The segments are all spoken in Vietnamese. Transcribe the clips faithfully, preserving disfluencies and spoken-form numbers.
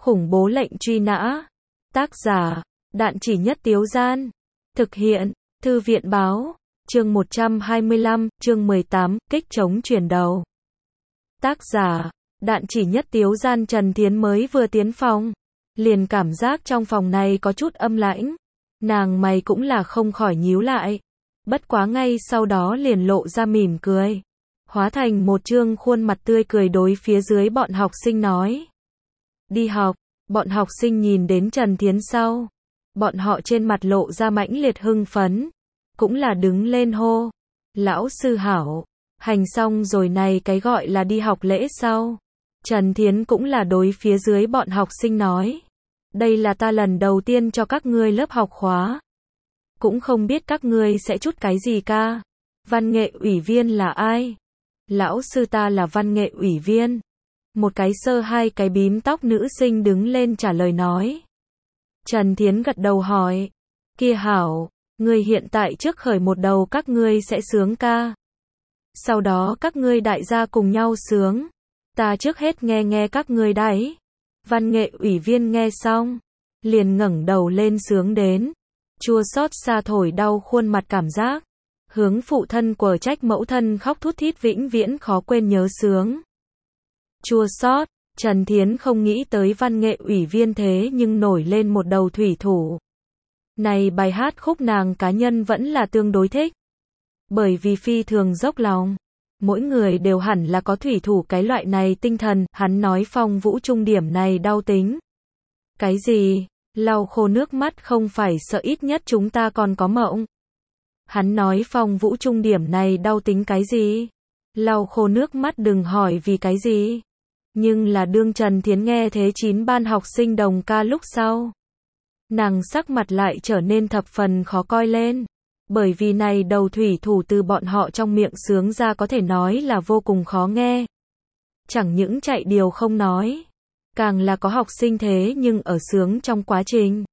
Khủng bố lệnh truy nã. Tác giả, Đạn Chỉ Nhất Tiếu Gian. Thực hiện, Thư viện Báo. Chương một trăm hai mươi lăm, chương mười tám, kích chống chuyển đầu. Tác giả, Đạn Chỉ Nhất Tiếu Gian. Trần Thiến mới vừa tiến phòng, liền cảm giác trong phòng này có chút âm lãnh. Nàng mày cũng là không khỏi nhíu lại. Bất quá ngay sau đó liền lộ ra mỉm cười, hóa thành một trương khuôn mặt tươi cười đối phía dưới bọn học sinh nói. Đi học. Bọn học sinh nhìn đến Trần Thiến sau, bọn họ trên mặt lộ ra mãnh liệt hưng phấn, cũng là đứng lên hô. Lão sư hảo. Hành xong rồi này cái gọi là đi học lễ sau. Trần Thiến cũng là đối phía dưới bọn học sinh nói. Đây là ta lần đầu tiên cho các ngươi lớp học khóa. Cũng không biết các ngươi sẽ chút cái gì ca. Văn nghệ ủy viên là ai? Lão sư ta là văn nghệ ủy viên. Một cái sơ hai cái bím tóc nữ sinh đứng lên trả lời nói. Trần Thiến gật đầu hỏi. Kia hảo, ngươi hiện tại trước khởi một đầu các ngươi sẽ sướng ca. Sau đó các ngươi đại gia cùng nhau sướng. Ta trước hết nghe nghe các ngươi đấy. Văn nghệ ủy viên nghe xong, liền ngẩng đầu lên sướng đến. Chua xót xa thổi đau khuôn mặt cảm giác. Hướng phụ thân quở trách mẫu thân khóc thút thít vĩnh viễn khó quên nhớ sướng. Chua xót, Trần Thiến không nghĩ tới văn nghệ ủy viên thế nhưng nổi lên một đầu thủy thủ. Này bài hát khúc nàng cá nhân vẫn là tương đối thích. Bởi vì phi thường dốc lòng. Mỗi người đều hẳn là có thủy thủ cái loại này tinh thần. Hắn nói Phong Vũ trung điểm này đau tính. Cái gì? Lau khô nước mắt không phải sợ ít nhất chúng ta còn có mộng. Hắn nói Phong Vũ trung điểm này đau tính cái gì? Lau khô nước mắt đừng hỏi vì cái gì. Nhưng là đương Trần Thiến nghe thế chín ban học sinh đồng ca lúc sau. Nàng sắc mặt lại trở nên thập phần khó coi lên. Bởi vì này đầu thủy thủ từ bọn họ trong miệng sướng ra có thể nói là vô cùng khó nghe. Chẳng những chạy điều không nói. Càng là có học sinh thế nhưng ở sướng trong quá trình.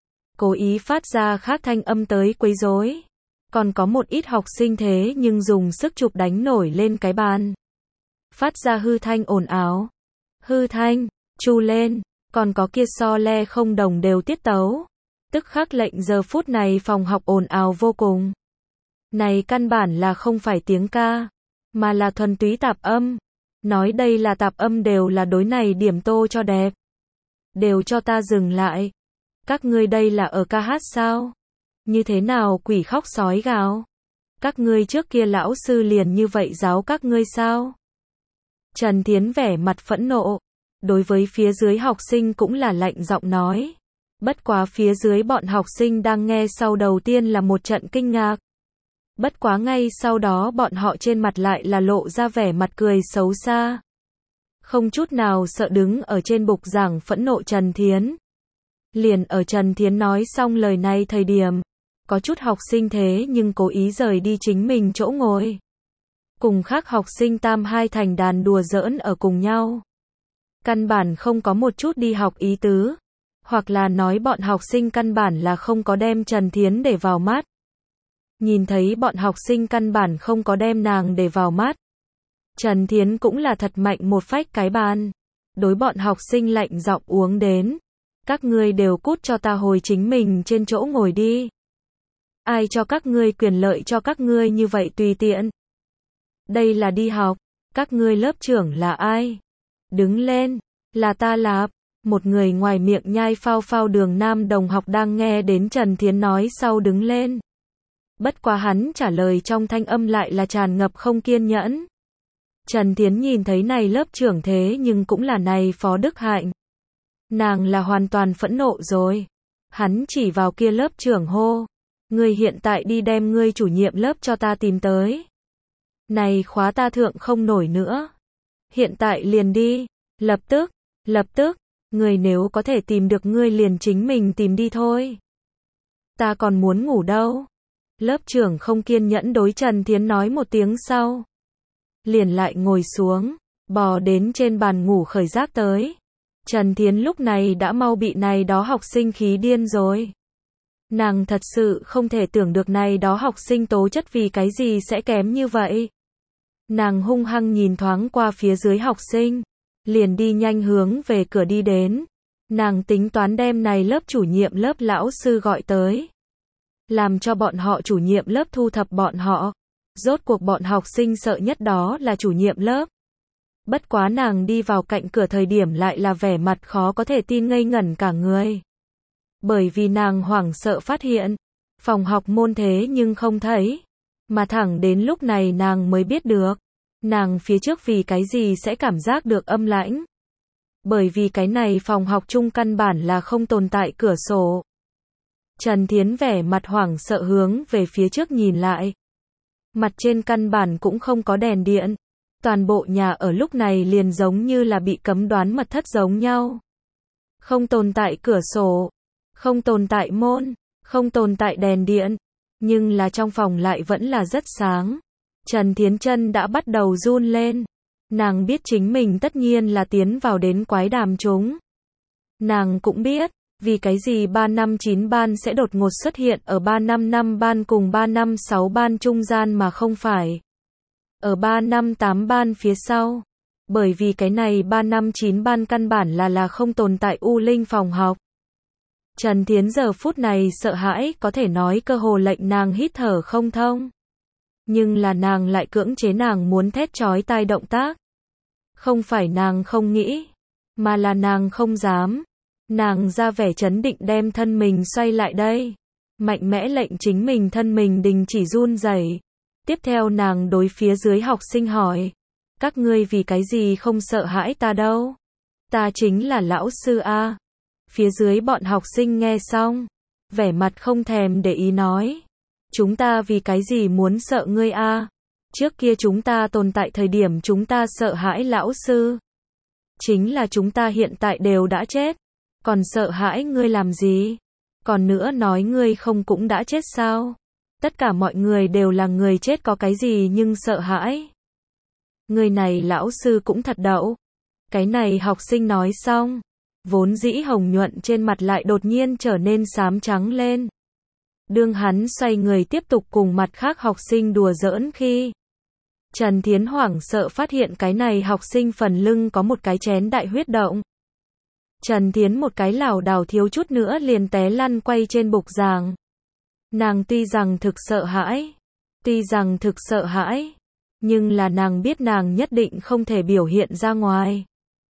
Cố ý phát ra khác thanh âm tới quấy rối. Còn có một ít học sinh thế nhưng dùng sức chụp đánh nổi lên cái bàn. Phát ra hư thanh ồn ào. Hư thanh, chu lên, còn có kia so le không đồng đều tiết tấu. Tức khắc lệnh giờ phút này phòng học ồn ào vô cùng. Này căn bản là không phải tiếng ca, mà là thuần túy tạp âm. Nói đây là tạp âm đều là đối này điểm tô cho đẹp. Đều cho ta dừng lại. Các ngươi đây là ở ca hát sao? Như thế nào quỷ khóc sói gào? Các ngươi trước kia lão sư liền như vậy giáo các ngươi sao? Trần Thiến vẻ mặt phẫn nộ, đối với phía dưới học sinh cũng là lạnh giọng nói. Bất quá phía dưới bọn học sinh đang nghe sau đầu tiên là một trận kinh ngạc. Bất quá ngay sau đó bọn họ trên mặt lại là lộ ra vẻ mặt cười xấu xa. Không chút nào sợ đứng ở trên bục giảng phẫn nộ Trần Thiến. Liền ở Trần Thiến nói xong lời này thời điểm, có chút học sinh thế nhưng cố ý rời đi chính mình chỗ ngồi. Cùng khác học sinh tam hai thành đàn đùa giỡn ở cùng nhau. Căn bản không có một chút đi học ý tứ. Hoặc là nói bọn học sinh căn bản là không có đem Trần Thiến để vào mắt. Nhìn thấy bọn học sinh căn bản không có đem nàng để vào mắt. Trần Thiến cũng là thật mạnh một phách cái bàn. Đối bọn học sinh lạnh giọng uống đến. Các ngươi đều cút cho ta hồi chính mình trên chỗ ngồi đi. Ai cho các ngươi quyền lợi cho các ngươi như vậy tùy tiện. Đây là đi học. Các ngươi lớp trưởng là ai? Đứng lên. Là ta Lạp. Một người ngoài miệng nhai phao phao Đường nam đồng học đang nghe đến Trần Thiến nói sau đứng lên. Bất quá hắn trả lời trong thanh âm lại là tràn ngập không kiên nhẫn. Trần Thiến nhìn thấy này lớp trưởng thế nhưng cũng là này Phó Đức Hạnh. Nàng là hoàn toàn phẫn nộ rồi. Hắn chỉ vào kia lớp trưởng hô. Ngươi hiện tại đi đem ngươi chủ nhiệm lớp cho ta tìm tới. Này khóa ta thượng không nổi nữa. Hiện tại liền đi. Lập tức, lập tức. Ngươi nếu có thể tìm được ngươi liền chính mình tìm đi thôi. Ta còn muốn ngủ đâu. Lớp trưởng không kiên nhẫn đối Trần Thiến nói một tiếng sau. Liền lại ngồi xuống, bò đến trên bàn ngủ khởi giấc tới. Trần Thiến lúc này đã mau bị này đó học sinh khí điên rồi. Nàng thật sự không thể tưởng được này đó học sinh tố chất vì cái gì sẽ kém như vậy. Nàng hung hăng nhìn thoáng qua phía dưới học sinh. Liền đi nhanh hướng về cửa đi đến. Nàng tính toán đem này lớp chủ nhiệm lớp lão sư gọi tới. Làm cho bọn họ chủ nhiệm lớp thu thập bọn họ. Rốt cuộc bọn học sinh sợ nhất đó là chủ nhiệm lớp. Bất quá nàng đi vào cạnh cửa thời điểm lại là vẻ mặt khó có thể tin ngây ngẩn cả người. Bởi vì nàng hoảng sợ phát hiện, phòng học môn thế nhưng không thấy. Mà thẳng đến lúc này nàng mới biết được, nàng phía trước vì cái gì sẽ cảm giác được âm lãnh. Bởi vì cái này phòng học chung căn bản là không tồn tại cửa sổ. Trần Thiến vẻ mặt hoảng sợ hướng về phía trước nhìn lại. Mặt trên căn bản cũng không có đèn điện. Toàn bộ nhà ở lúc này liền giống như là bị cấm đoán mật thất giống nhau. Không tồn tại cửa sổ, không tồn tại môn, không tồn tại đèn điện, nhưng là trong phòng lại vẫn là rất sáng. Trần Thiến chân đã bắt đầu run lên. Nàng biết chính mình tất nhiên là tiến vào đến quái đàm chúng. Nàng cũng biết, vì cái gì ba năm chín ban sẽ đột ngột xuất hiện ở ba năm năm ban cùng ba năm sáu ban trung gian mà không phải ở ba năm tám ban phía sau. Bởi vì cái này ba năm chín ban căn bản là là không tồn tại U Linh phòng học. Trần Thiến giờ phút này sợ hãi có thể nói cơ hồ lệnh nàng hít thở không thông. Nhưng là nàng lại cưỡng chế nàng muốn thét chói tai động tác. Không phải nàng không nghĩ, mà là nàng không dám. Nàng ra vẻ trấn định đem thân mình xoay lại đây. Mạnh mẽ lệnh chính mình thân mình đình chỉ run rẩy. Tiếp theo nàng đối phía dưới học sinh hỏi. Các ngươi vì cái gì không sợ hãi ta đâu? Ta chính là lão sư A. Phía dưới bọn học sinh nghe xong. Vẻ mặt không thèm để ý nói. Chúng ta vì cái gì muốn sợ ngươi A? Trước kia chúng ta tồn tại thời điểm chúng ta sợ hãi lão sư. Chính là chúng ta hiện tại đều đã chết. Còn sợ hãi ngươi làm gì? Còn nữa nói ngươi không cũng đã chết sao? Tất cả mọi người đều là người chết có cái gì nhưng sợ hãi. Người này lão sư cũng thật đậu. Cái này học sinh nói xong. Vốn dĩ hồng nhuận trên mặt lại đột nhiên trở nên xám trắng lên. Đương hắn xoay người tiếp tục cùng mặt khác học sinh đùa giỡn khi. Trần Thiến hoảng sợ phát hiện cái này học sinh phần lưng có một cái chén đại huyết động. Trần Thiến một cái lảo đảo thiếu chút nữa liền té lăn quay trên bục giảng. Nàng tuy rằng thực sợ hãi, tuy rằng thực sợ hãi, nhưng là nàng biết nàng nhất định không thể biểu hiện ra ngoài.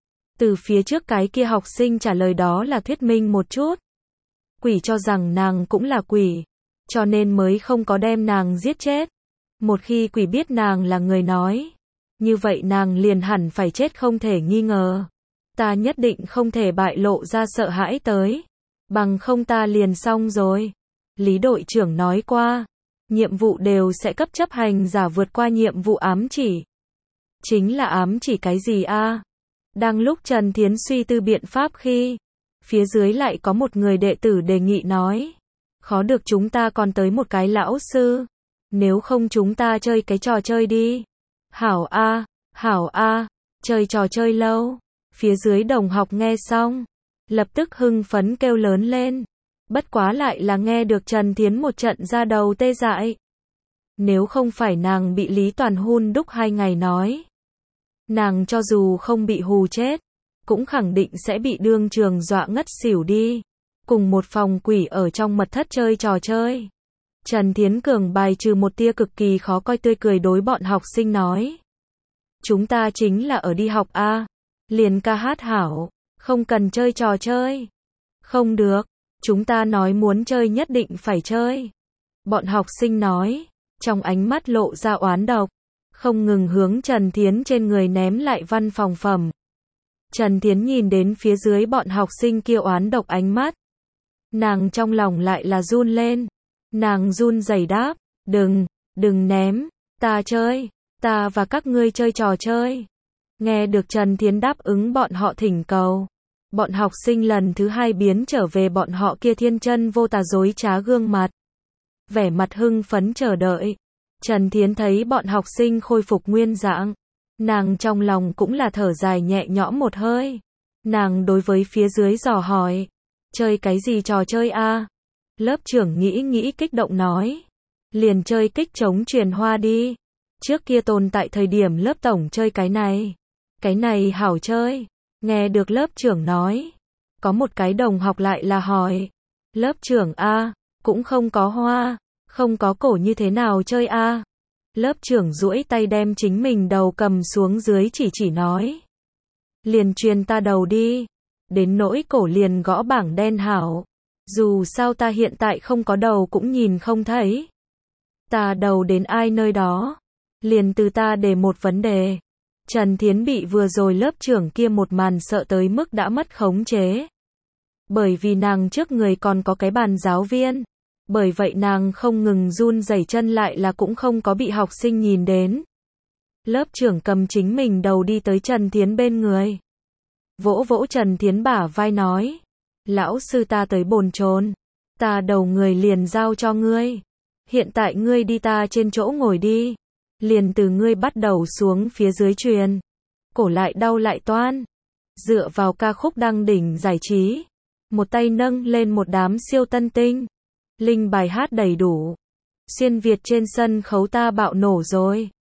Từ phía trước cái kia học sinh trả lời đó là thuyết minh một chút. Quỷ cho rằng nàng cũng là quỷ, cho nên mới không có đem nàng giết chết. Một khi quỷ biết nàng là người nói, như vậy nàng liền hẳn phải chết không thể nghi ngờ. Ta nhất định không thể bại lộ ra sợ hãi tới, bằng không ta liền xong rồi. Lý đội trưởng nói qua, nhiệm vụ đều sẽ cấp chấp hành giả vượt qua nhiệm vụ ám chỉ. Chính là ám chỉ cái gì a? Đang lúc Trần Thiến suy tư biện pháp khi, phía dưới lại có một người đệ tử đề nghị nói, khó được chúng ta còn tới một cái lão sư, nếu không chúng ta chơi cái trò chơi đi. Hảo a, hảo a, chơi trò chơi lâu. Phía dưới đồng học nghe xong, lập tức hưng phấn kêu lớn lên. Bất quá lại là nghe được Trần Thiến một trận ra đầu tê dại. Nếu không phải nàng bị Lý Toàn hun đúc hai ngày nói, nàng cho dù không bị hù chết, cũng khẳng định sẽ bị đương trường dọa ngất xỉu đi. Cùng một phòng quỷ ở trong mật thất chơi trò chơi. Trần Thiến Cường bài trừ một tia cực kỳ khó coi tươi cười đối bọn học sinh nói. Chúng ta chính là ở đi học a, liền ca hát hảo, không cần chơi trò chơi. Không được, chúng ta nói muốn chơi nhất định phải chơi. Bọn học sinh nói, trong ánh mắt lộ ra oán độc, không ngừng hướng Trần Thiến trên người ném lại văn phòng phẩm. Trần Thiến nhìn đến phía dưới bọn học sinh kia oán độc ánh mắt. Nàng trong lòng lại là run lên. Nàng run rẩy đáp, đừng, đừng ném, ta chơi, ta và các ngươi chơi trò chơi. Nghe được Trần Thiến đáp ứng bọn họ thỉnh cầu. Bọn học sinh lần thứ hai biến trở về bọn họ kia thiên chân vô tà dối trá gương mặt. Vẻ mặt hưng phấn chờ đợi. Trần Thiến thấy bọn học sinh khôi phục nguyên dạng. Nàng trong lòng cũng là thở dài nhẹ nhõm một hơi. Nàng đối với phía dưới dò hỏi. Chơi cái gì trò chơi a? Lớp trưởng nghĩ nghĩ kích động nói. Liền chơi kích chống truyền hoa đi. Trước kia tồn tại thời điểm lớp tổng chơi cái này. Cái này hảo chơi. Nghe được lớp trưởng nói. Có một cái đồng học lại là hỏi. Lớp trưởng a, cũng không có hoa, không có cổ như thế nào chơi a. Lớp trưởng duỗi tay đem chính mình đầu cầm xuống dưới chỉ chỉ nói. Liền truyền ta đầu đi. Đến nỗi cổ liền gõ bảng đen hảo. Dù sao ta hiện tại không có đầu cũng nhìn không thấy. Ta đầu đến ai nơi đó. Liền từ ta để một vấn đề. Trần Thiến bị vừa rồi lớp trưởng kia một màn sợ tới mức đã mất khống chế. Bởi vì nàng trước người còn có cái bàn giáo viên. Bởi vậy nàng không ngừng run rẩy chân lại là cũng không có bị học sinh nhìn đến. Lớp trưởng cầm chính mình đầu đi tới Trần Thiến bên người. Vỗ vỗ Trần Thiến bả vai nói. Lão sư ta tới bồn chồn. Ta đầu người liền giao cho ngươi. Hiện tại ngươi đi ta trên chỗ ngồi đi. Liền từ ngươi bắt đầu xuống phía dưới truyền. Cổ lại đau lại toan. Dựa vào ca khúc đăng đỉnh giải trí. Một tay nâng lên một đám siêu tân tinh. Linh bài hát đầy đủ. Xuyên Việt trên sân khấu ta bạo nổ rồi.